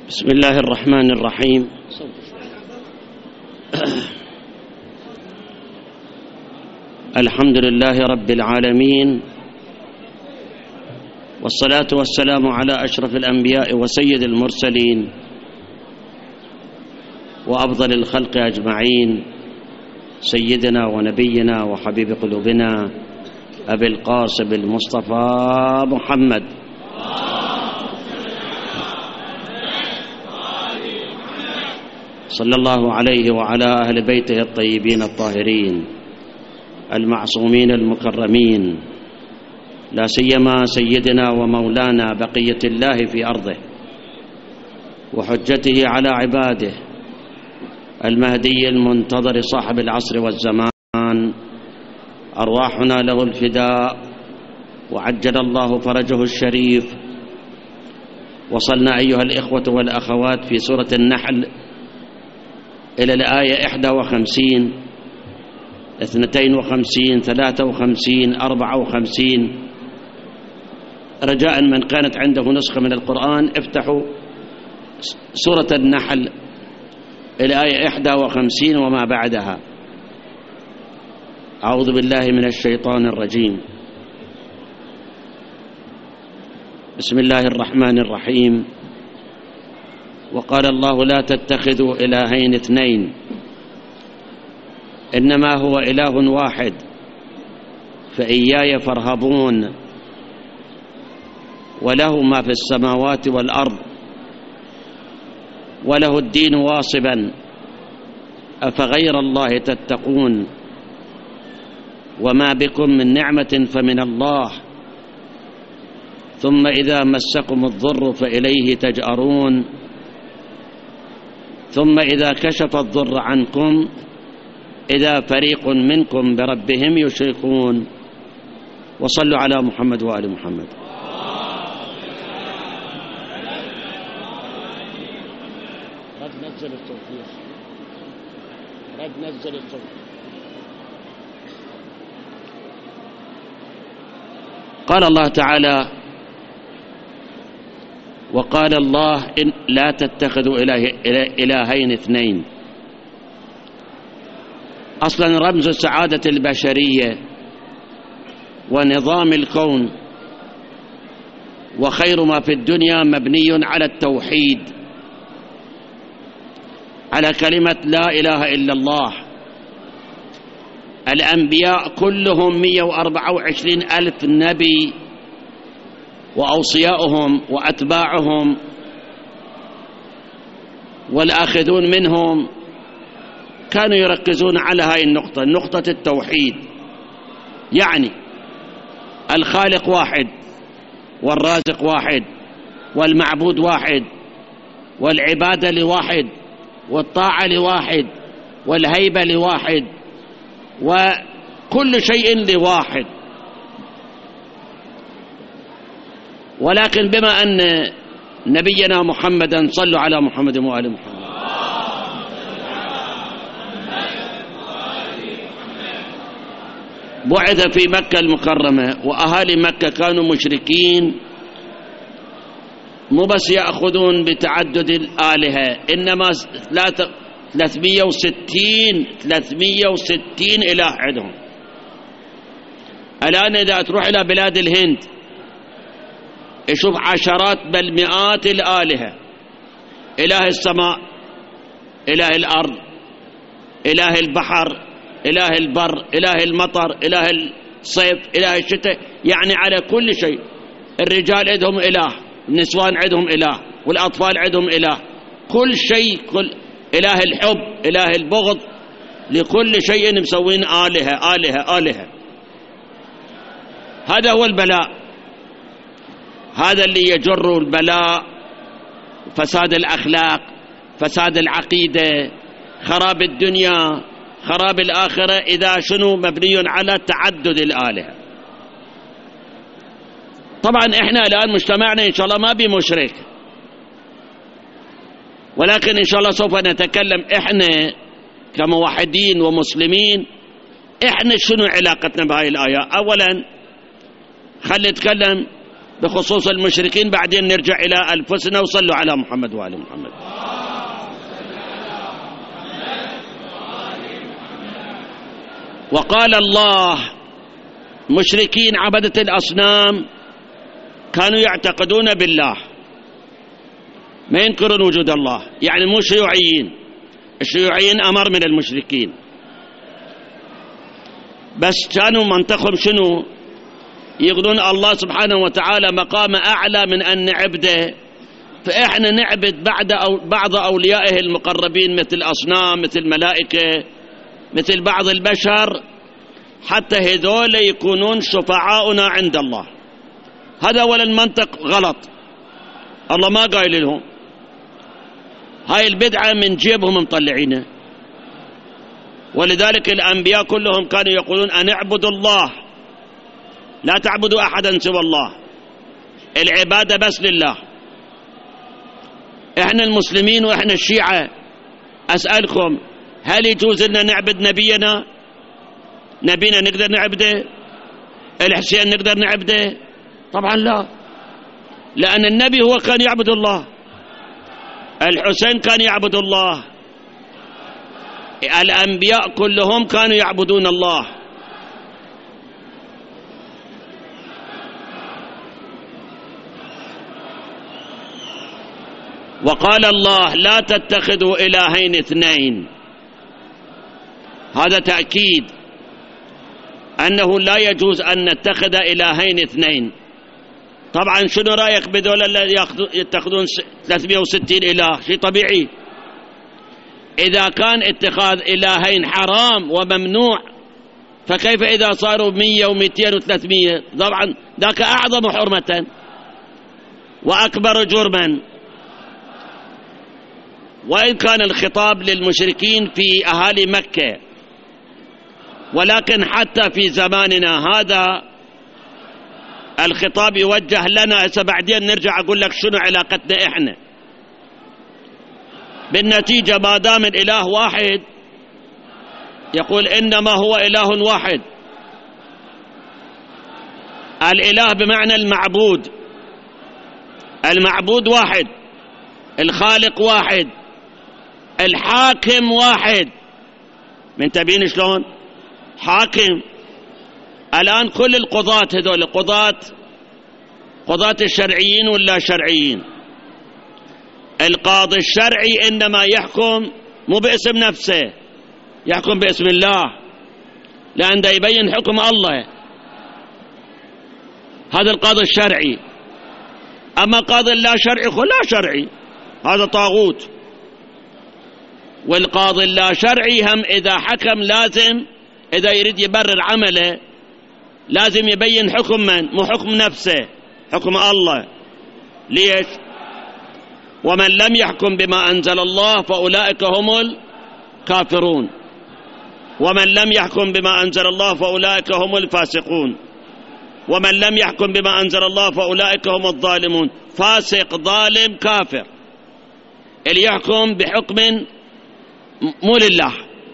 بسم الله الرحمن الرحيم. الحمد لله رب العالمين، والصلاة والسلام على أشرف الأنبياء وسيد المرسلين وأفضل الخلق أجمعين، سيدنا ونبينا وحبيب قلوبنا أبي القاسم المصطفى محمد صلى الله عليه وعلى أهل بيته الطيبين الطاهرين المعصومين المكرمين، لا سيما سيدنا ومولانا بقية الله في أرضه وحجته على عباده المهدي المنتظر صاحب العصر والزمان، أرواحنا له الفداء وعجل الله فرجه الشريف. وصلنا أيها الإخوة والأخوات في سورة النحل إلى الآية 51 52 53 54. رجاء من كانت عنده نسخة من القرآن افتحوا سورة النحل الآية 51 وما بعدها. أعوذ بالله من الشيطان الرجيم. بسم الله الرحمن الرحيم. وقال الله: لا تتخذوا إلهين اثنين إنما هو إله واحد فإياي فارهبون. وله ما في السماوات والأرض وله الدين واصبا أفغير الله تتقون. وما بكم من نعمة فمن الله ثم إذا مسكم الضر فإليه تجأرون ثم إذا كشف الضر عنكم إذا فريق منكم بربهم يشركون. وصلوا على محمد وآل محمد. نزل الصوت. قال الله تعالى: وقال الله إن لا تتخذوا إلهين اثنين. أصلا رمز سعادة البشرية ونظام الكون وخير ما في الدنيا مبني على التوحيد، على كلمة لا إله إلا الله. الأنبياء كلهم 124 ألف نبي وأوصياؤهم وأتباعهم والآخذون منهم كانوا يركزون على هاي النقطة، نقطة التوحيد. يعني الخالق واحد والرازق واحد والمعبود واحد والعبادة لواحد والطاعة لواحد والهيبة لواحد وكل شيء لواحد. ولكن بما أن نبينا محمدا، صلوا على محمد وآل محمد، بعث في مكة المكرمة وأهالي مكة كانوا مشركين، مو بس يأخذون بتعدد الآلهة، إنما 360 إله عندهم. الآن إذا تروح إلى بلاد الهند يشوف عشرات بل مئات الآلهة: إله السماء، إله الأرض، إله البحر، إله البر، إله المطر، إله الصيف، إله الشتاء، يعني على كل شيء. الرجال عندهم إله، النسوان عندهم إله، والأطفال عندهم إله، كل شيء، كل إله الحب، إله البغض، لكل شيء مسوين آلهة آلهة آلهة. هذا هو البلاء، هذا اللي يجر البلاء، فساد الأخلاق، فساد العقيدة، خراب الدنيا، خراب الآخرة، إذا شنو مبني على تعدد الآلهة. طبعا إحنا الآن مجتمعنا إن شاء الله ما بمشرك، ولكن إن شاء الله سوف نتكلم إحنا كموحدين ومسلمين إحنا شنو علاقتنا بهاي الآية. أولا خلي نتكلم بخصوص المشركين، بعدين نرجع إلى أنفسنا. وصلوا على محمد وآل محمد. وقال الله: مشركين عبدة الأصنام كانوا يعتقدون بالله، ما ينكرون وجود الله، يعني مو شيوعيين. الشيوعيين أمر من المشركين، بس كانوا منطقهم شنو؟ يقولون الله سبحانه وتعالى مقام أعلى من أن نعبده، فإحنا نعبد بعض أوليائه المقربين مثل الأصنام، مثل الملائكة، مثل بعض البشر، حتى هذول يكونون شفعاؤنا عند الله. هذا ولا المنطق غلط، الله ما قايل لهم. هاي البدعة من جيبهم مطلعينه. ولذلك الأنبياء كلهم كانوا يقولون أن اعبدوا الله، لا تعبدوا أحدا سوى الله، العبادة بس لله. إحنا المسلمين وإحنا الشيعة، أسألكم، هل يجوز لنا نعبد نبينا؟ نبينا نقدر نعبده؟ الحسين نقدر نعبده؟ طبعا لا، لأن النبي هو كان يعبد الله، الحسين كان يعبد الله، الأنبياء كلهم كانوا يعبدون الله. وقال الله: لا تتخذوا إلهين اثنين. هذا تأكيد أنه لا يجوز أن نتخذ إلهين اثنين. طبعا شنو رأيك بدول اللي يتخذون 360 إله؟ شيء طبيعي. إذا كان اتخاذ إلهين حرام وممنوع، فكيف إذا صاروا 100 و200 و300؟ طبعا ذاك أعظم حرمة وأكبر جرما. وإن كان الخطاب للمشركين في أهالي مكة، ولكن حتى في زماننا هذا الخطاب يوجه لنا. هسه بعدين نرجع أقول لك شنو علاقتنا إحنا. بالنتيجة ما دام الإله واحد، يقول إنما هو إله واحد. الإله بمعنى المعبود، المعبود واحد، الخالق واحد، الحاكم واحد. من تبين شلون؟ حاكم. الآن كل القضاة هذول قضاة الشرعيين ولا شرعيين؟ القاضي الشرعي إنما يحكم مو باسم نفسه، يحكم باسم الله، لأن ده يبين حكم الله. هذا القاضي الشرعي. أما قاضي لا شرعي لا شرعي، هذا طاغوت. والقاضي اللا شرعي هم إذا حكم لازم، إذا يريد يبرر عمله لازم يبين حكم من؟ مو حكم نفسه، حكم الله. ليش؟ ومن لم يحكم بما أنزل الله فأولئك هم الكافرون، ومن لم يحكم بما أنزل الله فأولئك هم الفاسقون، ومن لم يحكم بما أنزل الله فأولئك هم الظالمون. فاسق، ظالم، كافر. اللي يحكم بحكم مو لله،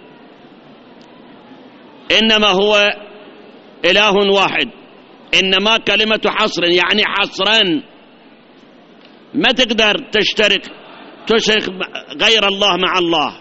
إنما هو إله واحد. إنما كلمة حصر، يعني حصرا، ما تقدر تشرك غير الله مع الله.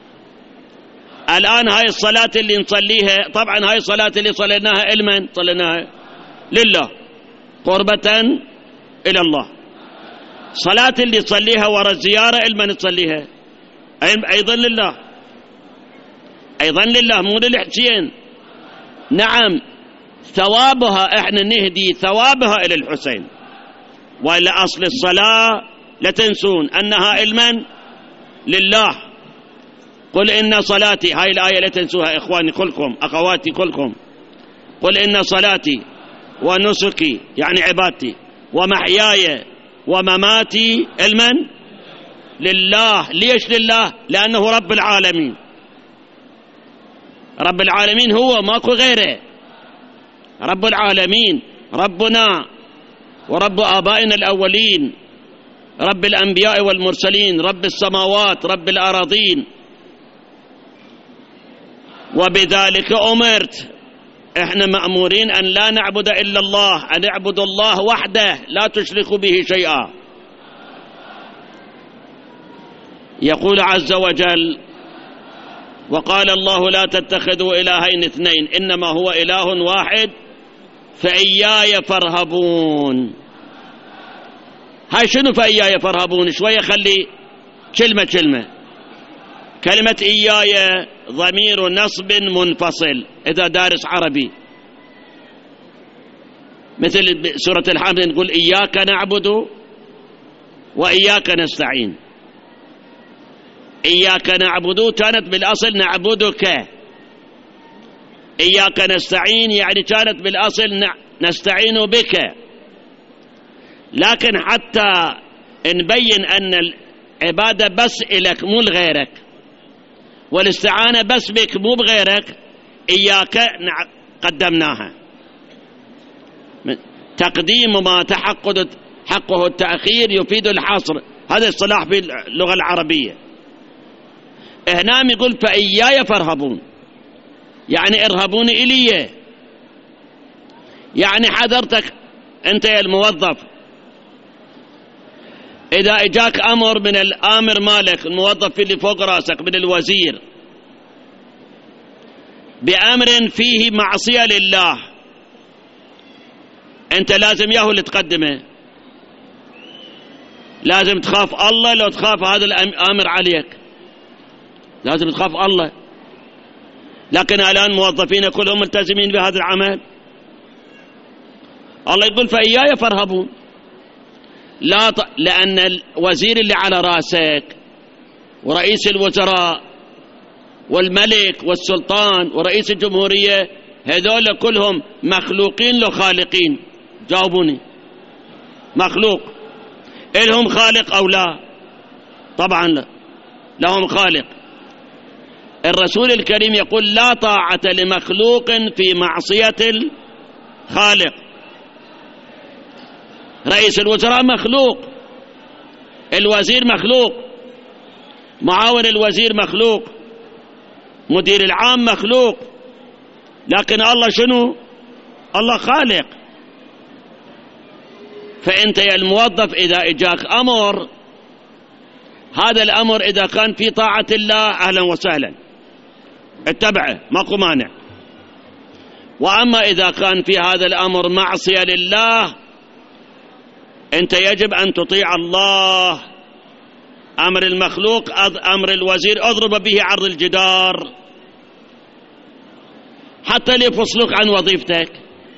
الآن هاي الصلاة اللي نصليها، طبعا هاي الصلاة اللي صليناها إلمن صليناها؟ لله، قربة إلى الله. صلاة اللي تصليها ورا الزيارة إلمن تصليها؟ أيضا لله، أيضا لله، مو للحسين. نعم، ثوابها احنا نهدي ثوابها إلى الحسين، وإلا أصل الصلاة لا تنسون أنها إلمن لله. قل إن صلاتي، هاي الآية لا تنسوها إخواني كلكم، أخواتي كلكم. قل إن صلاتي ونسكي، يعني عبادتي، ومحياي ومماتي إلمن لله. ليش لله؟ لأنه رب العالمين. رب العالمين هو، ماكو غيره. رب العالمين ربنا ورب آبائنا الأولين، رب الأنبياء والمرسلين، رب السماوات، رب الأراضين. وبذلك أمرت، احنا مأمورين أن لا نعبد إلا الله، أن نعبد الله وحده لا تشركوا به شيئا. يقول عز وجل: وقال الله لا تتخذوا إلهين اثنين إنما هو إله واحد فإياي فارهبون. هاي شنو فإياي فارهبون؟ شوية خلي كلمة. كلمة إياي ضمير نصب منفصل إذا دارس عربي، مثل سورة الحمد نقول إياك نعبد وإياك نستعين. إياك نعبد كانت بالأصل نعبدك، إياك نستعين يعني كانت بالأصل نستعين بك. لكن حتى نبين أن العبادة بس إلك مو لغيرك، والاستعانة بس بك مو بغيرك، إياك قدمناها. تقديم ما تحقق حقه التأخير يفيد الحصر، هذا الصلاح في اللغة العربية. هنا يقول فإياي فارهبون، يعني ارهبوني إلي، يعني حضرتك أنت يا الموظف إذا إجاك أمر من الآمر مالك، الموظف اللي فوق راسك من الوزير، بأمر فيه معصية لله، أنت لازم ياهو اللي تقدمه، لازم تخاف الله. لو تخاف هذا الأمر عليك لازم تخاف الله. لكن الآن موظفين كلهم ملتزمين بهذا العمل. الله يقول فإياي فارهبون، لأن الوزير اللي على راسك ورئيس الوزراء والملك والسلطان ورئيس الجمهورية هذول كلهم مخلوقين لو خالقين؟ جاوبوني. مخلوق، إلهم خالق أو لا؟ طبعا لا، لهم خالق. الرسول الكريم يقول لا طاعة لمخلوق في معصية الخالق. رئيس الوزراء مخلوق، الوزير مخلوق، معاون الوزير مخلوق، مدير العام مخلوق، لكن الله شنو؟ الله خالق. فأنت يا الموظف إذا إجاك أمر، هذا الأمر إذا كان في طاعة الله أهلا وسهلا اتبعه ماكو مانع، وأما إذا كان في هذا الأمر معصية لله أنت يجب أن تطيع الله. أمر المخلوق أمر الوزير أضرب به عرض الجدار حتى ليفصلك عن وظيفتك،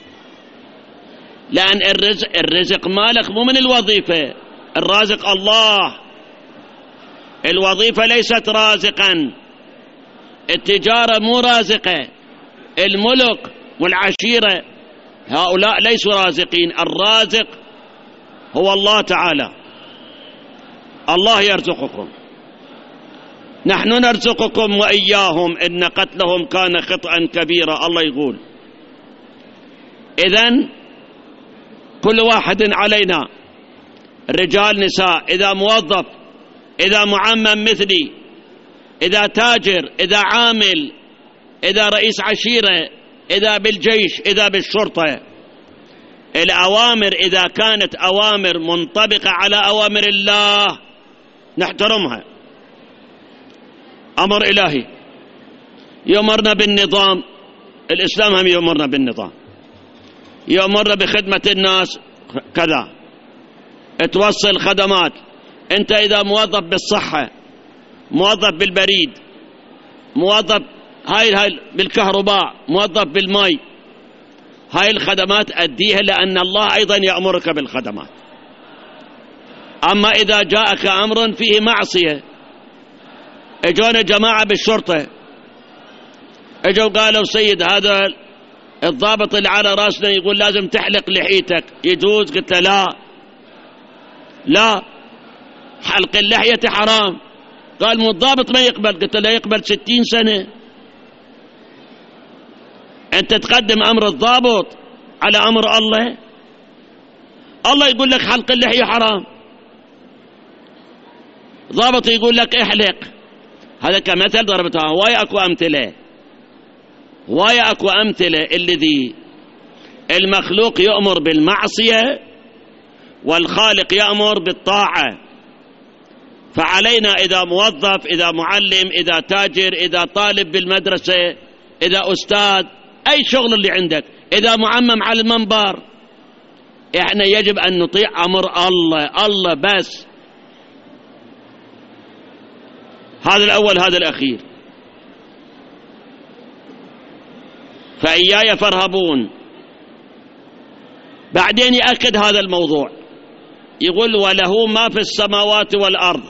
لأن الرزق مالك مو من الوظيفة، الرازق الله. الوظيفة ليست رازقا، التجارة مو رازقة، الملك والعشيرة هؤلاء ليسوا رازقين. الرازق هو الله تعالى. الله يرزقكم، نحن نرزقكم وإياهم إن قتلهم كان خطأ كبيرا. الله يقول إذن كل واحد علينا، رجال نساء، إذا موظف، إذا معمم مثلي، إذا تاجر، إذا عامل، إذا رئيس عشيرة، إذا بالجيش، إذا بالشرطة، الأوامر إذا كانت أوامر منطبقة على أوامر الله نحترمها. أمر إلهي يأمرنا بالنظام، الإسلام هم يأمرنا بالنظام، يأمرنا بخدمة الناس كذا، توصل خدمات. أنت إذا موظف بالصحة، موظف بالبريد، موظف هاي بالكهرباء، موظف بالماء، هاي الخدمات أديها لأن الله أيضا يأمرك بالخدمات. أما إذا جاءك أمر فيه معصية، اجونا جماعة بالشرطة اجوا قالوا سيد هذا الضابط اللي على راسنا يقول لازم تحلق لحيتك، يجوز؟ قلت له لا، حلق اللحية حرام. قال مو الضابط ما يقبل، قلت له يقبل 60 سنة. أنت تقدم أمر الضابط على أمر الله؟ الله يقول لك حلق اللحية حرام، ضابط يقول لك احلق. هذا كمثل ضربتها، هواي أكو أمثلة، ويا أكو أمثلة الذي المخلوق يأمر بالمعصية والخالق يأمر بالطاعة. فعلينا إذا موظف، إذا معلم، إذا تاجر، إذا طالب بالمدرسة، إذا أستاذ، أي شغل اللي عندك، إذا معمم على المنبر، إحنا يجب أن نطيع أمر الله بس. هذا الأول، هذا الأخير. فإياي فارهبون. بعدين يأكد هذا الموضوع، يقول وله ما في السماوات والأرض،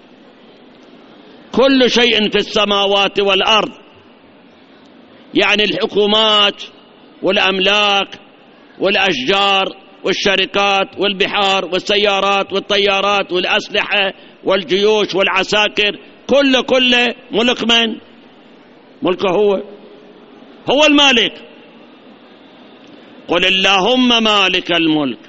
كل شيء في السماوات والأرض، يعني الحكومات والأملاك والأشجار والشركات والبحار والسيارات والطيارات والأسلحة والجيوش والعساكر، كله ملك من؟ ملكه هو المالك. قل اللهم مالك الملك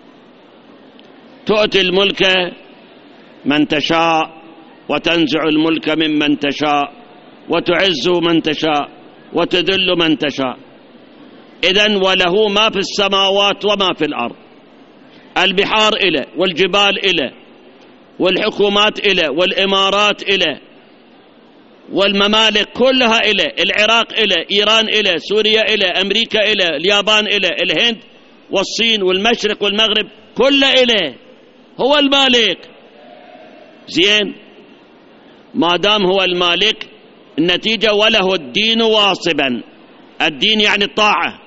تؤتي الملك من تشاء وتنزع الملك ممن تشاء وتعز من تشاء وتذل من تشاء. إذن وله ما في السماوات وما في الأرض، البحار إله والجبال إله والحكومات إله والإمارات إله والممالك كلها إله، العراق إله، إيران إله، سوريا إله، أمريكا إله، اليابان إله، الهند والصين والمشرق والمغرب كله إله، هو المالك. زين، ما دام هو المالك النتيجة وله الدين واصبا. الدين يعني الطاعة.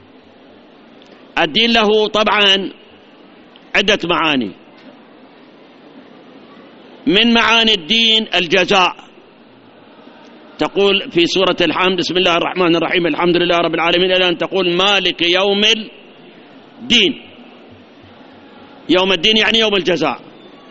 الدين له طبعا عدة معاني، من معاني الدين الجزاء. تقول في سورة الحمد بسم الله الرحمن الرحيم الحمد لله رب العالمين إلى أن تقول مالك يوم الدين. يوم الدين يعني يوم الجزاء.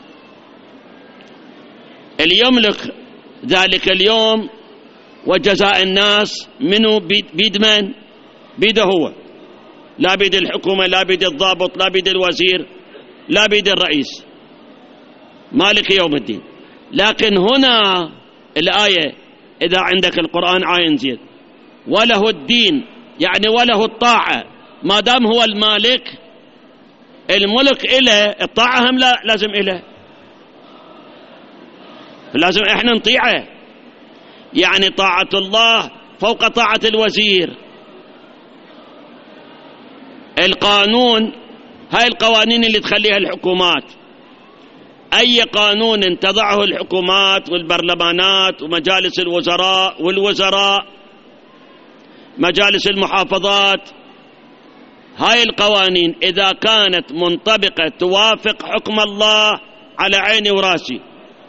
اللي يملك ذلك اليوم وجزاء الناس منه بيد من؟ بيده هو، لا بيد الحكومة، لا بيد الضابط، لا بيد الوزير، لا بيد الرئيس. مالك يوم الدين. لكن هنا الآية إذا عندك القرآن عاين زين، وله الدين يعني وله الطاعة. ما دام هو المالك الملك إله، الطاعة هم لا لازم إله، لازم إحنا نطيعه. يعني طاعة الله فوق طاعة الوزير. القانون، هاي القوانين اللي تخليها الحكومات، أي قانون تضعه الحكومات والبرلمانات ومجالس الوزراء والوزراء مجالس المحافظات، هاي القوانين إذا كانت منطبقة توافق حكم الله على عيني وراسي.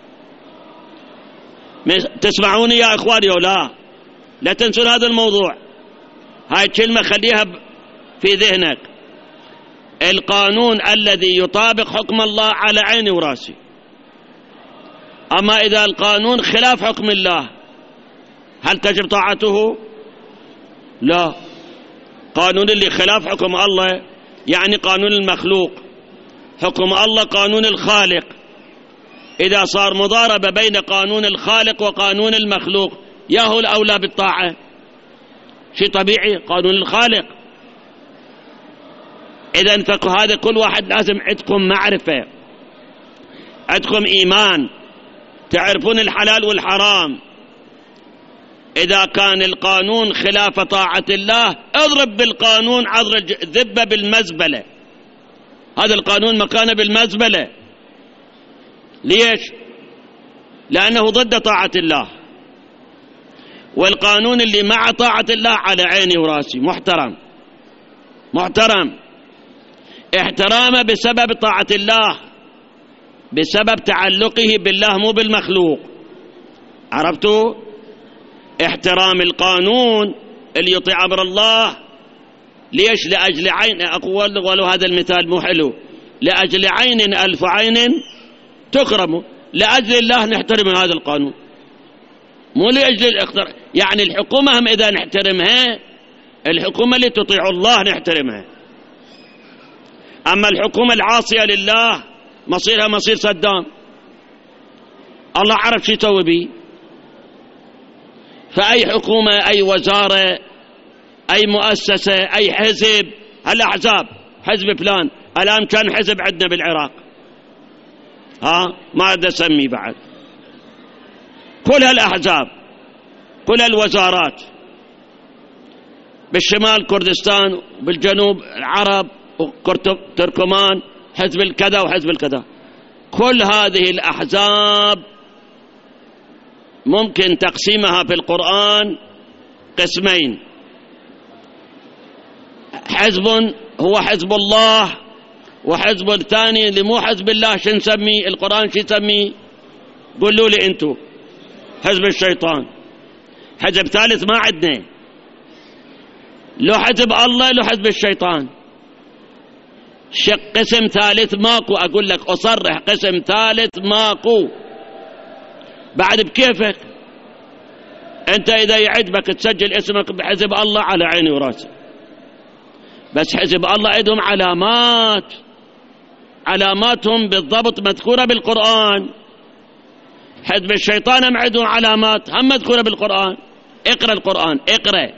تسمعوني يا إخواني ولا لا تنسون هذا الموضوع، هاي الكلمة خليها في ذهنك. القانون الذي يطابق حكم الله على عيني وراسي. أما إذا القانون خلاف حكم الله هل تجب طاعته؟ لا. قانون اللي خلاف حكم الله يعني قانون المخلوق، حكم الله قانون الخالق. إذا صار مضاربة بين قانون الخالق وقانون المخلوق ياهو الأولى بالطاعة؟ شيء طبيعي، قانون الخالق. إذن فهذا كل واحد لازم عندكم معرفة، عندكم إيمان، تعرفون الحلال والحرام. إذا كان القانون خلاف طاعة الله اضرب بالقانون عذر الذبة بالمزبلة. هذا القانون مكانه بالمزبلة. ليش؟ لأنه ضد طاعة الله. والقانون اللي مع طاعة الله على عيني وراسي، محترم احترامه بسبب طاعة الله، بسبب تعلقه بالله مو بالمخلوق. عرفتوا؟ احترام القانون اللي يطيع أمر الله. ليش؟ لأجل عين، أقول ولو هذا المثال مو حلو، لأجل عين ألف عين تكرم. لأجل الله نحترم هذا القانون، مو لأجل الاختراع. يعني الحكومة هم إذا نحترمها، الحكومة اللي تطيع الله نحترمها. أما الحكومة العاصية لله مصيرها مصير صدام، الله عرف شو يسوي به. فأي حكومة، أي وزارة أي مؤسسة، أي حزب. الأحزاب، حزب فلان، الآن كان حزب عندنا بالعراق، ما أقدر أسمي بعد. كل هالأحزاب، كل هالوزارات، بالشمال كردستان، بالجنوب العرب وتركمان، حزب الكذا وحزب الكذا. كل هذه الأحزاب ممكن تقسيمها في القرآن قسمين: حزب هو حزب الله، وحزب الثاني اللي مو حزب الله شو نسميه؟ القرآن شو يسميه؟ قولوا لي انتو. حزب الشيطان. حزب ثالث ما عندنا، لو حزب الله لو حزب الشيطان. قسم ثالث ماكو، اقول لك اصرح، قسم ثالث ماكو. بعد بكيفك انت، اذا يعجبك تسجل اسمك بحزب الله على عيني وراسي، بس حزب الله عندهم علامات، علاماتهم بالضبط مذكورة بالقرآن. حزب الشيطان هم عندهم علامات هم مذكورة بالقرآن. اقرأ القرآن، اقرأ.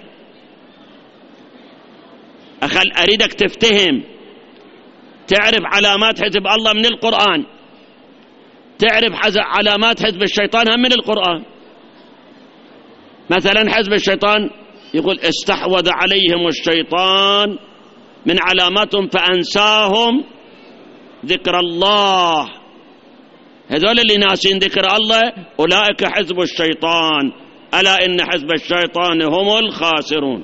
أريدك تفتهم، تعرف علامات حزب الله من القرآن، تعرف علامات حزب الشيطان هم من القرآن. مثلا حزب الشيطان يقول استحوذ عليهم الشيطان، من علاماتهم فأنساهم ذكر الله. هذول اللي ناسين ذكر الله أولئك حزب الشيطان، ألا إن حزب الشيطان هم الخاسرون.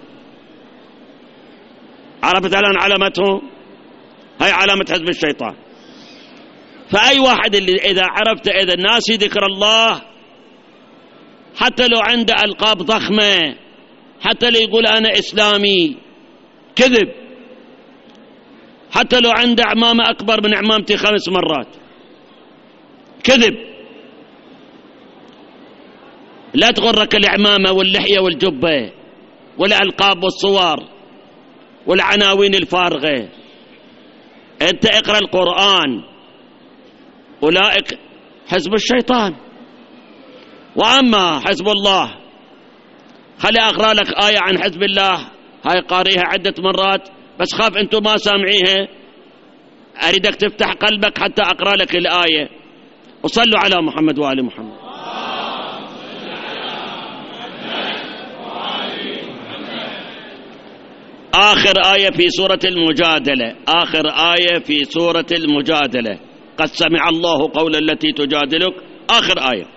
عرفت الآن علامتهم؟ هاي علامة حزب الشيطان. فأي واحد اللي إذا عرفت إذا ناسي ذكر الله، حتى لو عنده ألقاب ضخمة، حتى لو يقول أنا إسلامي، كذب. حتى لو عنده عمامة أكبر من عمامتي 5 مرات، كذب. لا تغرك العمامة واللحية والجبة والألقاب والصور والعناوين الفارغة. أنت اقرأ القرآن. أولئك حزب الشيطان. وأما حزب الله، خلي أقرأ لك آية عن حزب الله، هاي قاريها عدة مرات بس خاف أنتم ما سامعيها. أريدك تفتح قلبك حتى أقرأ لك الآية. وصلوا على محمد وآل محمد. آخر آية في سورة المجادلة، آخر آية في سورة المجادلة، قد سمع الله قول التي تجادلك، آخر آية.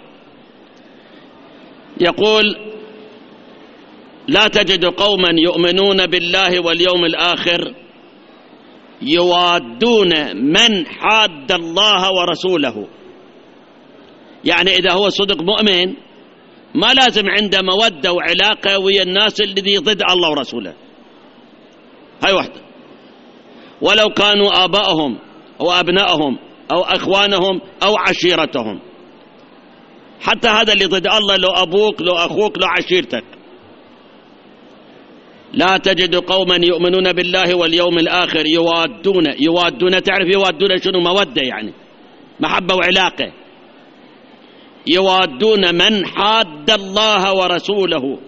يقول لا تجد قوما يؤمنون بالله واليوم الآخر يوادون من حاد الله ورسوله. يعني إذا هو صدق مؤمن ما لازم عنده مودة وعلاقة ويا الناس الذي ضد الله ورسوله. هاي واحدة. ولو كانوا آباءهم أو أبنائهم أو أخوانهم أو عشيرتهم. حتى هذا اللي ضد الله، لو أبوك لو أخوك لو عشيرتك. لا تجد قوما يؤمنون بالله واليوم الآخر يوادون. تعرف يوادون شنو؟ مودة، يعني محبة وعلاقة. يوادون من حاد الله ورسوله،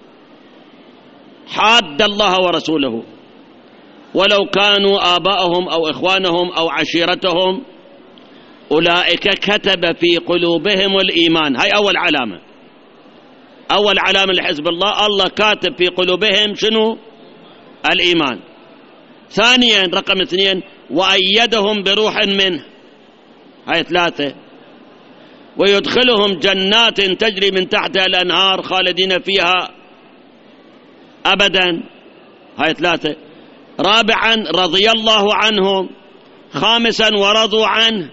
حاد الله ورسوله. ولو كانوا آباءهم أو إخوانهم أو عشيرتهم أولئك كتب في قلوبهم الإيمان. هاي أول علامة، أول علامة لحزب الله، الله كاتب في قلوبهم شنو؟ الإيمان. ثانيا، رقم 2، وأيدهم بروح منه. هاي 3، ويدخلهم جنات تجري من تحتها الأنهار خالدين فيها أبدا. هاي 3. رابعا، رضي الله عنهم. 5، ورضوا عنه.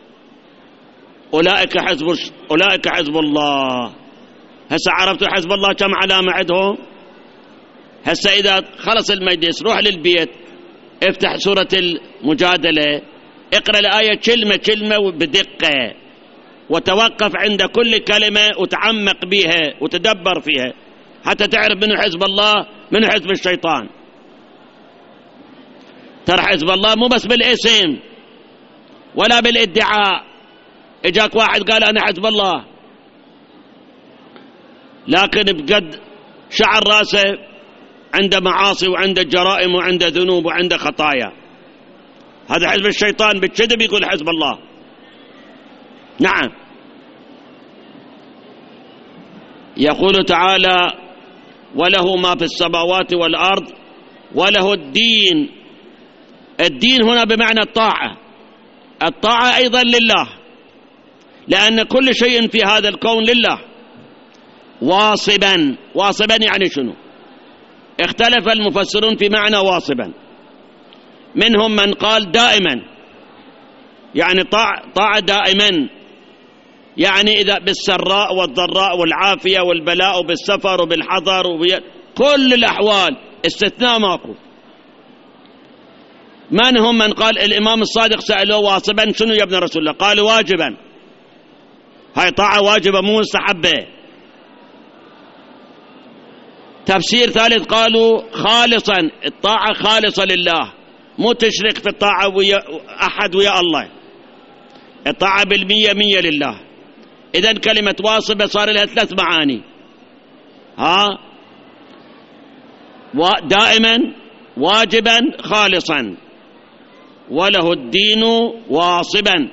أولئك حزب الله. هسه عرفتوا حزب الله كم علامة عندهم؟ هسه إذا خلص المجلس روح للبيت، افتح سورة المجادلة، اقرأ الآية كلمة كلمة بدقة، وتوقف عند كل كلمة وتعمق بها وتدبر فيها حتى تعرف منو حزب الله منو حزب الشيطان. ترى حزب الله مو بس بالاسم ولا بالادعاء. اجاك واحد قال أنا حزب الله، لكن بقد شعر راسه عنده معاصي وعنده جرائم وعنده ذنوب وعنده خطايا. هذا حزب الشيطان بالكذب يقول حزب الله. نعم. يقول تعالى وله ما في السماوات والأرض وله الدين. الدين هنا بمعنى الطاعة. الطاعة أيضا لله، لأن كل شيء في هذا الكون لله. واصبا. واصبا يعني شنو؟ اختلف المفسرون في معنى واصبا. منهم من قال دائما، يعني طاعة دائما، يعني إذا بالسراء والضراء والعافية والبلاء وبالسفر وبالحضر كل الأحوال استثناء ماكو. من هم من قال الإمام الصادق سألوه واصبا شنو يا ابن رسول الله؟ قال واجبا. هاي طاعة واجبة مو مستحبة. تفسير ثالث قالوا خالصا، الطاعة خالصة لله، مو تشرك في الطاعة ويا أحد ويا الله. الطاعة 100% لله. إذن كلمة واصبة صار لها 3 معاني. دائما، واجبا، خالصا. وله الدين واصبا.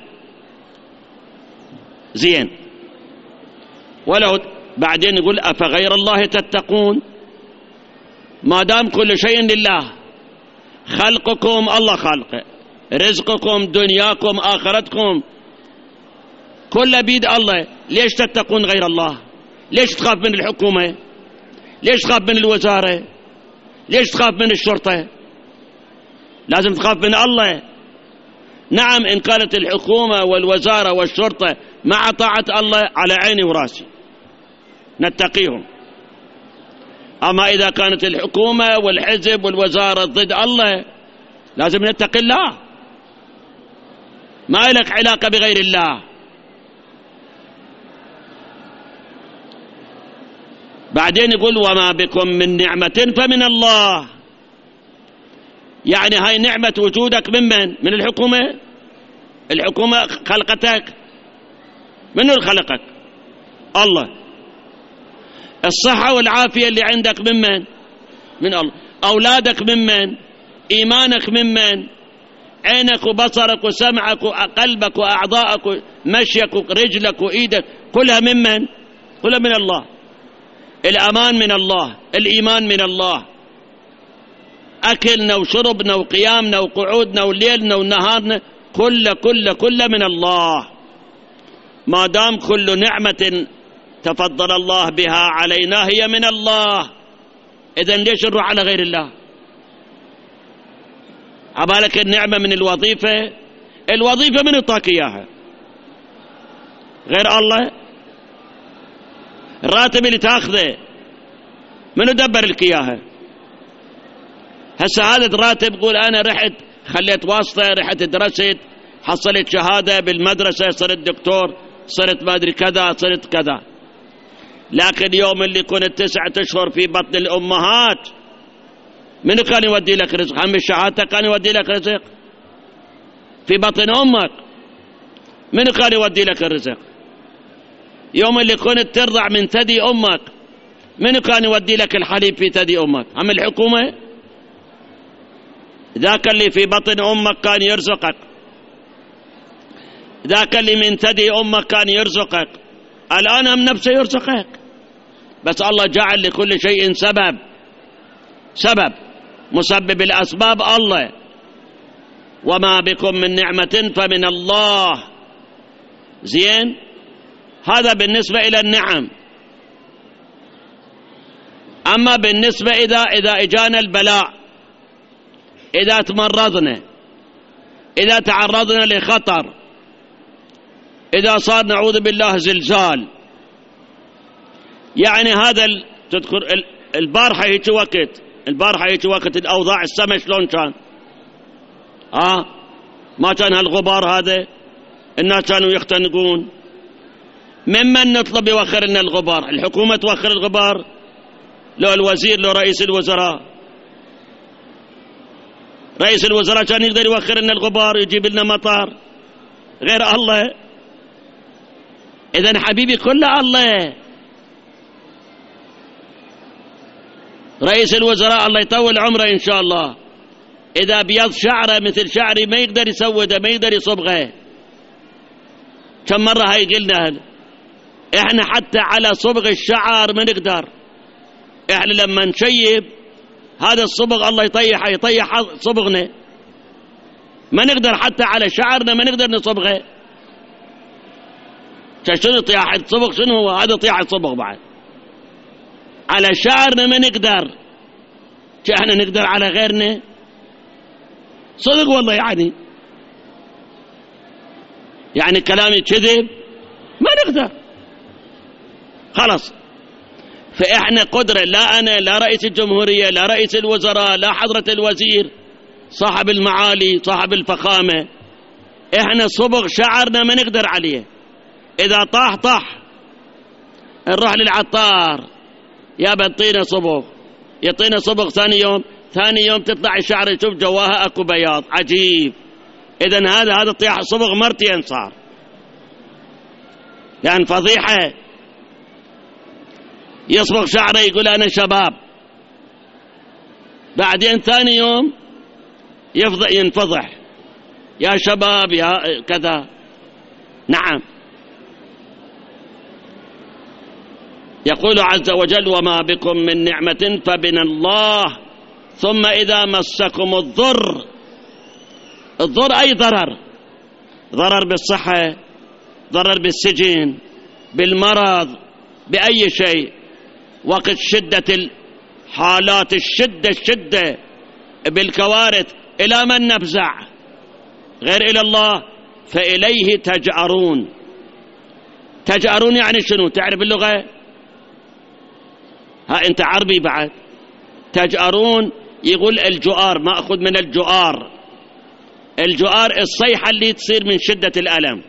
زين. وله بعدين يقول أفغير الله تتقون. ما دام كل شيء لله، خلقكم الله خالقه، رزقكم، دنياكم، آخرتكم، كل بيد الله، ليش تتقون غير الله؟ ليش تخاف من الحكومة؟ ليش تخاف من الوزارة؟ ليش تخاف من الشرطة؟ لازم تخاف من الله. نعم، إن كانت الحكومة والوزارة والشرطة مع طاعة الله على عيني وراسي نتقيهم. أما إذا كانت الحكومة والحزب والوزارة ضد الله لازم نتقي الله. ما لك علاقة بغير الله. بعدين يقول وما بكم من نعمة فمن الله. يعني هاي نعمة وجودك من الحكومة. الحكومة خلقتك. من خلقك؟ الله. الصحة والعافية اللي عندك من الله. أولادك من إيمانك من عينك وبصرك وسمعك وقلبك وأعضائك ومشيك ورجلك وإيدك كلها كلها من الله. الأمان من الله، الإيمان من الله، أكلنا وشربنا وقيامنا وقعودنا وليلنا ونهارنا كل من الله. ما دام كل نعمة تفضل الله بها علينا هي من الله، إذن ليش نروح على غير الله؟ عبالك النعمة من الوظيفة من يعطاك إياها غير الله؟ الراتب اللي تاخذه من يدبر لك إياها؟ هسه هذا الراتب قول أنا رحت خليت واسطة، رحت درست، حصلت شهادة بالمدرسة، صرت دكتور، صرت ما أدري كذا، صرت كذا. لكن يوم اللي كنت 9 أشهر في بطن الأمهات منو كان يودي لك رزق؟ هم الشهادة كان يودي لك رزق؟ في بطن أمك منو كان يودي لك الرزق؟ يوم اللي كنت ترضع من ثدي أمك منو كان يودي لك الحليب في ثدي أمك؟ هم الحكومة؟ ذاك اللي في بطن أمك كان يرزقك، ذاك اللي من ثدي أمك كان يرزقك، الآن هم نفسه يرزقك. بس الله جعل لكل شيء سبب مسبب الأسباب الله. وما بكم من نعمة فمن الله. زين، هذا بالنسبة إلى النعم. أما بالنسبة إذا إجانا البلاء، إذا تمرضنا، إذا تعرضنا لخطر، إذا صار نعوذ بالله زلزال، يعني هذا تذكر البارحة هيك وقت الأوضاع السماء شلون كان؟ ما كان هالغبار هذا، الناس كانوا يختنقون. ممن نطلب يوخر لنا الغبار؟ الحكومة توخر الغبار؟ لو الوزير، لو رئيس الوزراء. رئيس الوزراء كان يقدر يوخر لنا الغبار يجيب لنا مطار غير الله؟ إذن حبيبي كله الله. رئيس الوزراء الله يطول عمره إن شاء الله، إذا بيض شعره مثل شعري ما يقدر يسوده، ما يقدر يصبغه. كم مرة هاي قلنا إحنا حتى على صبغ الشعر ما نقدر. إحنا لما نشيب هذا الصبغ الله يطيح صبغنا، ما نقدر حتى على شعرنا ما نقدر نصبغه. شنو طياح الصبغ؟ شنو هو هذا طياح الصبغ؟ بعد على شعرنا ما نقدر، احنا نقدر على غيرنا؟ صدق والله. يعني كلامي كذب؟ ما نقدر خلاص. فإحنا قدرة، لا أنا لا رئيس الجمهورية لا رئيس الوزراء لا حضرة الوزير صاحب المعالي صاحب الفخامة، إحنا صبغ شعرنا ما نقدر عليه. إذا طاح نروح للعطار، يا بنطينا صبغ، يعطينا صبغ. ثاني يوم تطلع الشعر يشوف جواها اكو بياض عجيب. إذن هذا طياح صبغ مرتين صار، يعني فضيحة. يصبغ شعره يقول أنا شباب، بعدين ثاني يوم ينفضح، يا شباب يا كذا. نعم. يقول عز وجل وما بكم من نعمة فمن الله ثم إذا مسكم الضر أي ضرر بالصحة، ضرر بالسجن، بالمرض، بأي شيء، وقت شدة الحالات، الشدة بالكوارث، إلى من نفزع غير إلى الله؟ فإليه تجأرون. تجأرون يعني شنو؟ تعرف اللغة؟ أنت عربي بعد. تجأرون يقول الجؤار، مأخذ من الجؤار. الجؤار الصيحة اللي تصير من شدة الألم.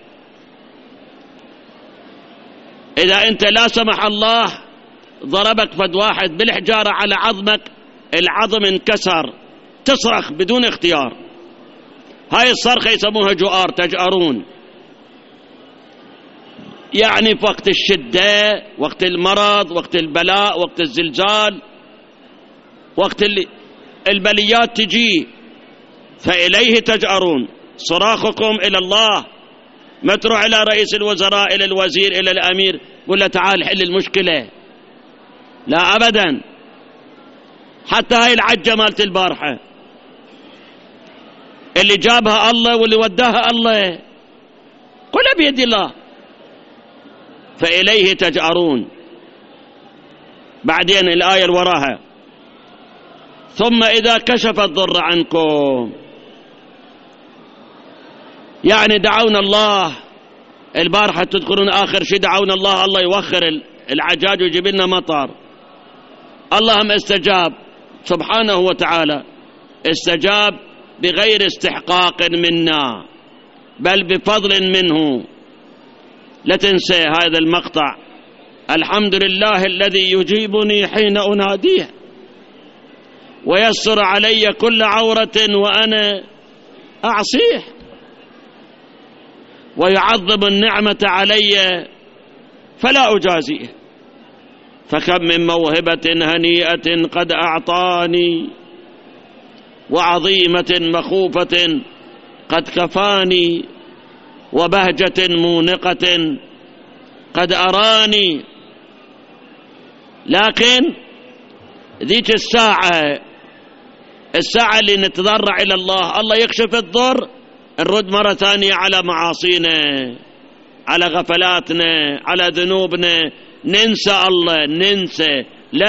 إذا أنت لا سمح الله ضربك فد واحد بالحجارة على عظمك، العظم انكسر، تصرخ بدون اختيار. هاي الصرخة يسموها جؤار. تجأرون يعني في وقت الشدة، وقت المرض، وقت البلاء، وقت الزلزال، وقت البليات تجي، فإليه تجأرون. صراخكم إلى الله، ما تروح إلى رئيس الوزراء، إلى الوزير، إلى الأمير قل له تعال حل المشكلة، لا أبدا. حتى هاي العجة مالت البارحة اللي جابها الله واللي وداها الله، كلها بيد الله. فإليه تجأرون. بعدين الآية اللي وراها ثم إذا كشف الضر عنكم، يعني دعونا الله البارحة، تذكرون آخر شيء دعونا الله، الله يوخر العجاج ويجيب لنا مطر. اللهم استجاب سبحانه وتعالى، استجاب بغير استحقاق منا بل بفضل منه. لا تنسى هذا المقطع، الحمد لله الذي يجيبني حين أناديه ويسر علي كل عورة وأنا أعصيه، ويعظم النعمة علي فلا أجازيه. فكم من موهبة هنيئة قد أعطاني، وعظيمة مخوفة قد كفاني، وبهجة مونقة قد أراني. لكن ذيك الساعة اللي نتضرع إلى الله، الله يكشف الضر، نرد مرة ثانية على معاصينا، على غفلاتنا، على ذنوبنا، ننسى الله، ننسى.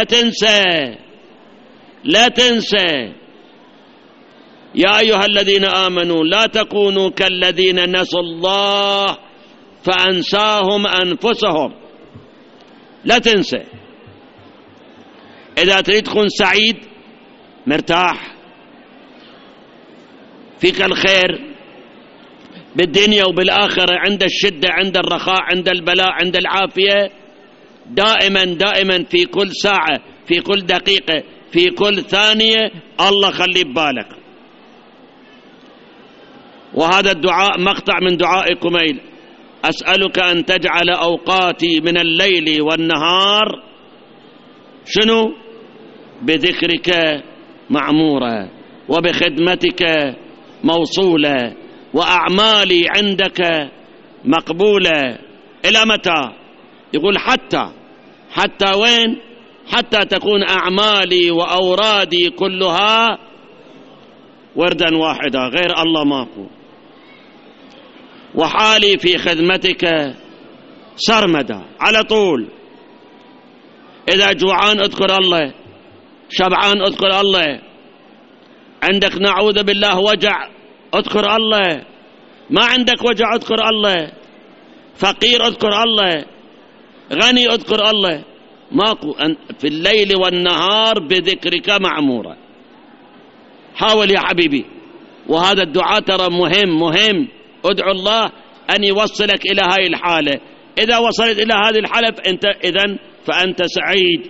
لا تنسى يا أيها الذين آمنوا لا تكونوا كالذين نسوا الله فأنساهم أنفسهم. لا تنسى. إذا تريد تكون سعيد مرتاح فيك الخير بالدنيا وبالآخرة، عند الشدة، عند الرخاء، عند البلاء، عند العافية، دائما في كل ساعة، في كل دقيقة، في كل ثانية الله خليه ببالك. وهذا الدعاء مقطع من دعاء كميل: أسألك أن تجعل أوقاتي من الليل والنهار شنو؟ بذكرك معمورة، وبخدمتك موصولة، وأعمالي عندك مقبولة. إلى متى؟ يقول حتى وين؟ حتى تكون أعمالي وأورادي كلها وردا واحدا، غير الله ماكو، وحالي في خدمتك سرمدا على طول. إذا جوعان اذكر الله، شبعان اذكر الله، عندك نعوذ بالله وجع اذكر الله، ما عندك وجع اذكر الله، فقير اذكر الله، غني اذكر الله، ماكو. في الليل والنهار بذكرك معمورة. حاول يا حبيبي، وهذا الدعاء ترى مهم. ادعو الله أن يوصلك إلى هاي الحالة. إذا وصلت إلى هذه الحالة فأنت سعيد،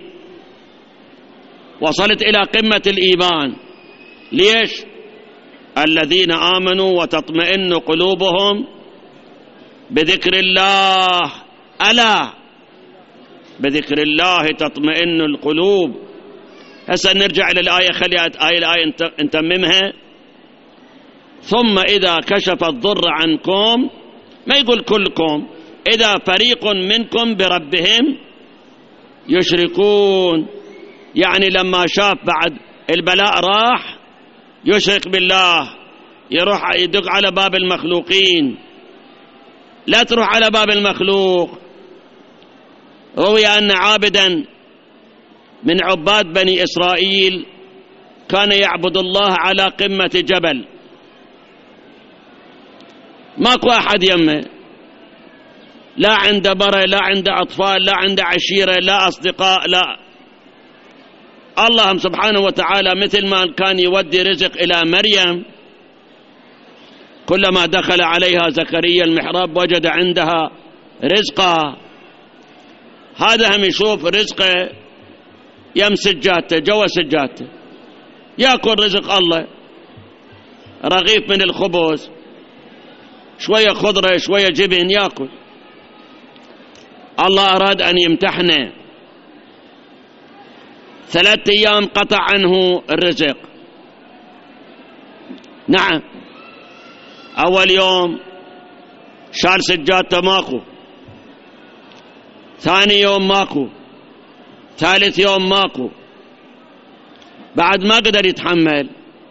وصلت إلى قمة الإيمان. ليش؟ الذين آمنوا وتطمئن قلوبهم بذكر الله، ألا بذكر الله تطمئن القلوب. هسه نرجع إلى الآية، خلي الآية نتممها. ثم إذا كشف الضر عنكم، ما يقول كلكم، إذا فريق منكم بربهم يشركون، يعني لما شاف بعد البلاء راح يشرك بالله، يروح يدق على باب المخلوقين. لا تروح على باب المخلوق. روي أن عابدا من عباد بني إسرائيل كان يعبد الله على قمة جبل، ماكو أحد يمه، لا عنده برة، لا عنده أطفال، لا عنده عشيرة، لا أصدقاء، لا. الله سبحانه وتعالى مثل ما كان يودي رزق إلى مريم، كلما دخل عليها زكريا المحراب وجد عندها رزقا. هذا هم يشوف رزقه يم سجاته، جوا سجاته، يأكل رزق الله، رغيف من الخبز، شوية خضرة، شوية جبن، يأكل. الله أراد أن يمتحنه، 3 أيام قطع عنه الرزق. نعم، أول يوم شال سجادته ماكو، ثاني يوم ماكو، ثالث يوم ماكو. بعد ما قدر يتحمل،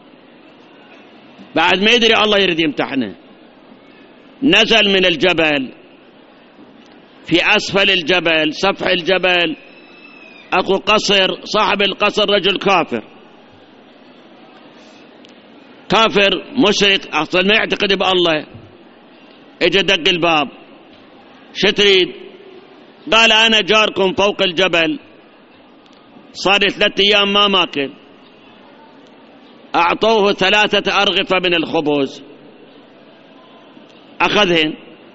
بعد ما يدري الله يريد يمتحنه، نزل من الجبل. في أسفل الجبل، سفح الجبل، أكو قصر، صاحب القصر رجل كافر مشرك، أصلا ما يعتقد بالله. اجى دق الباب، شو تريد؟ قال أنا جاركم فوق الجبل، صار 3 أيام ما ماكل. أعطوه 3 أرغفة من الخبز، أخذهن.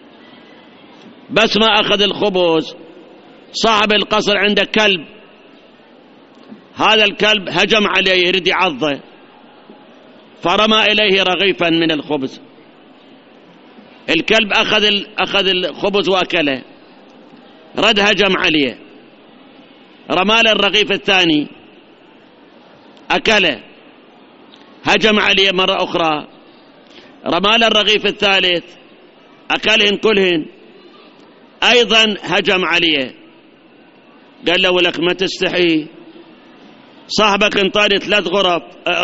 بس ما أخذ الخبز، صاحب القصر عنده كلب، هذا الكلب هجم عليه يريد يعضه، فرمى إليه رغيفا من الخبز. الكلب أخذ الخبز وأكله، رد هجم عليه، رمى له الرغيف الثاني، أكله، هجم عليه مرة أخرى، رمى له الرغيف الثالث، أكلهن كلهن، أيضا هجم عليه. قال له ولك ما تستحي؟ صاحبك انطاني 3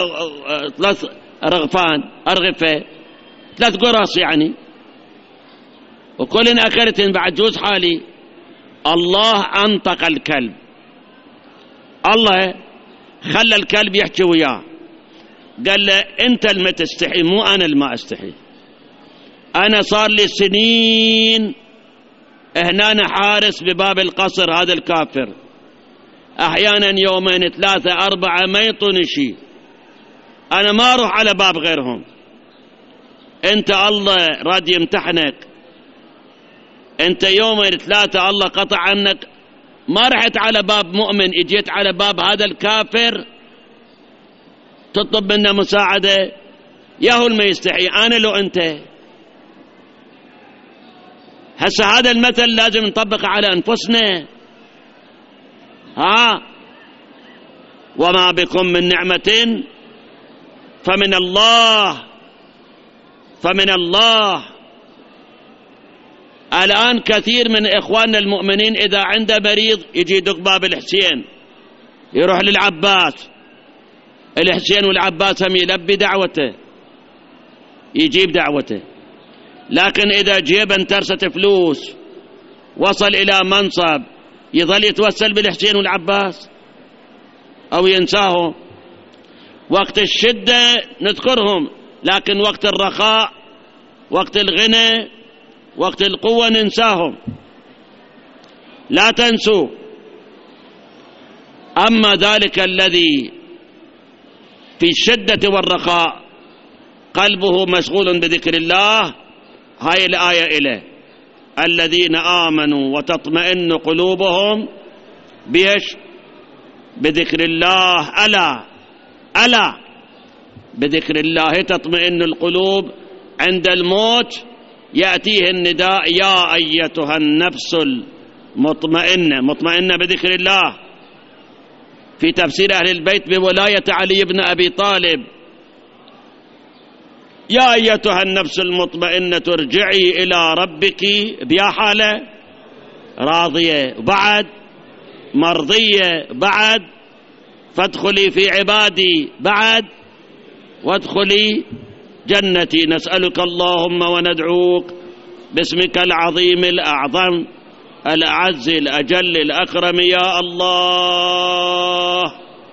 أرغفة، 3 قرص يعني، وكلن أكلتن. بعد جوز حالي الله أنطق الكلب، الله خلى الكلب يحكي وياه، قال له أنت اللي ما تستحي، مو أنا اللي ما أستحي. أنا صار لي سنين هنا حارس بباب القصر، هذا الكافر أحيانا 2 3 4 ما يطوني شيء، أنا ما أروح على باب غيرهم. أنت الله راد يمتحنك، أنت 2 3 الله قطع عنك، ما رحت على باب مؤمن، اجيت على باب هذا الكافر تطلب منه مساعدة. ياهو ما يستحي، أنا لو أنت. هسه هذا المثل لازم نطبقه على أنفسنا. وما بكم من نعمة فمن الله. الآن كثير من إخواننا المؤمنين إذا عنده مريض يجي يدق باب الحسين، يروح للعباس، الحسين والعباس هم يلبي دعوته، يجيب دعوته. لكن إذا جيب انترست فلوس، وصل إلى منصب، يظل يتوسل بالحسين والعباس أو ينساهم. وقت الشدة نذكرهم، لكن وقت الرخاء، وقت الغنى، وقت القوة ننساهم. لا تنسوا. أما ذلك الذي في الشدة والرخاء قلبه مشغول بذكر الله، هاي الآية إليه: الذين آمنوا وتطمئن قلوبهم بيش؟ بذكر الله. ألا بذكر الله تطمئن القلوب. عند الموت يأتيه النداء: يا أيتها النفس المطمئنة، مطمئنة بذكر الله. في تفسير أهل البيت بولاية علي بن أبي طالب: يا أيتها النفس المطمئنة ارجعي إلى ربك بيا حالة راضية، بعد مرضية، بعد فادخلي في عبادي، بعد وادخلي جنتي. نسألك اللهم وندعوك باسمك العظيم الأعظم الأعز الأجل الأكرم يا الله.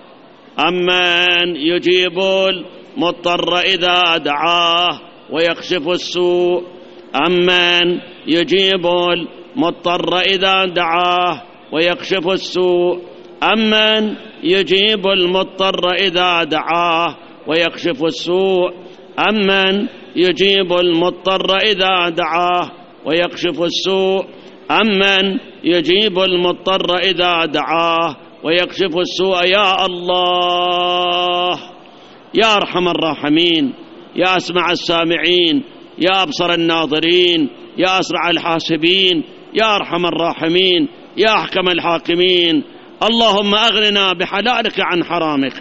أمن يجيب المضطر إذا دعاه ويكشف السوء. أمن يجيب المضطر إذا دعاه ويكشف السوء. أمن يجيب المضطر إذا دعاه ويكشف السوء. أمن يجيب المضطر إذا دعاه ويكشف السوء. أمن يجيب المضطر إذا دعاه ويكشف السوء. يا الله يا أرحم الراحمين، يا أسمع السامعين، يا أبصر الناظرين، يا أسرع الحاسبين، يا أرحم الراحمين، يا أحكم الحاكمين. اللهم أغننا بحلالك عن حرامك،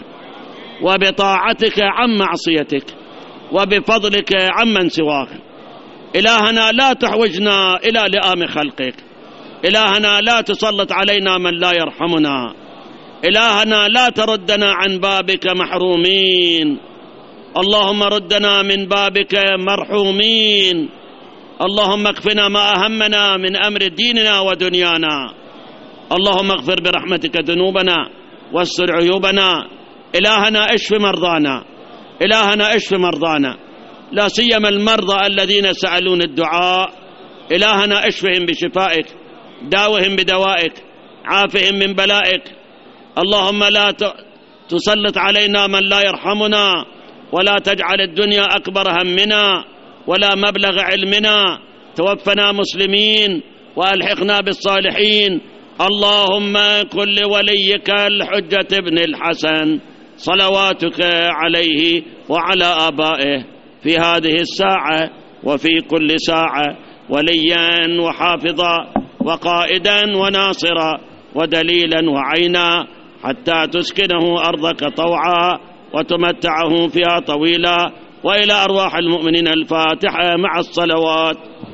وبطاعتك عن معصيتك، وبفضلك عمن سواك. إلهنا لا تحوجنا إلى لئام خلقك. إلهنا لا تسلط علينا من لا يرحمنا. إلهنا لا تردنا عن بابك محرومين. اللهم ردنا من بابك مرحومين. اللهم اكفنا ما أهمنا من أمر ديننا ودنيانا. اللهم اغفر برحمتك ذنوبنا واستر عيوبنا. إلهنا اشف مرضانا، إلهنا اشف مرضانا، لا سيما المرضى الذين سألون الدعاء. إلهنا اشفهم بشفائك، داوهم بدوائك، عافهم من بلائك. اللهم لا تسلط علينا من لا يرحمنا، ولا تجعل الدنيا أكبر همنا ولا مبلغ علمنا. توفنا مسلمين وألحقنا بالصالحين. اللهم كن لوليك الحجة بن الحسن صلواتك عليه وعلى آبائه في هذه الساعة وفي كل ساعة وليا وحافظا وقائدا وناصرا ودليلا وعينا، حتى تسكنه أرضك طوعا وتمتعه فيها طويلا. وإلى أرواح المؤمنين الفاتحة مع الصلوات.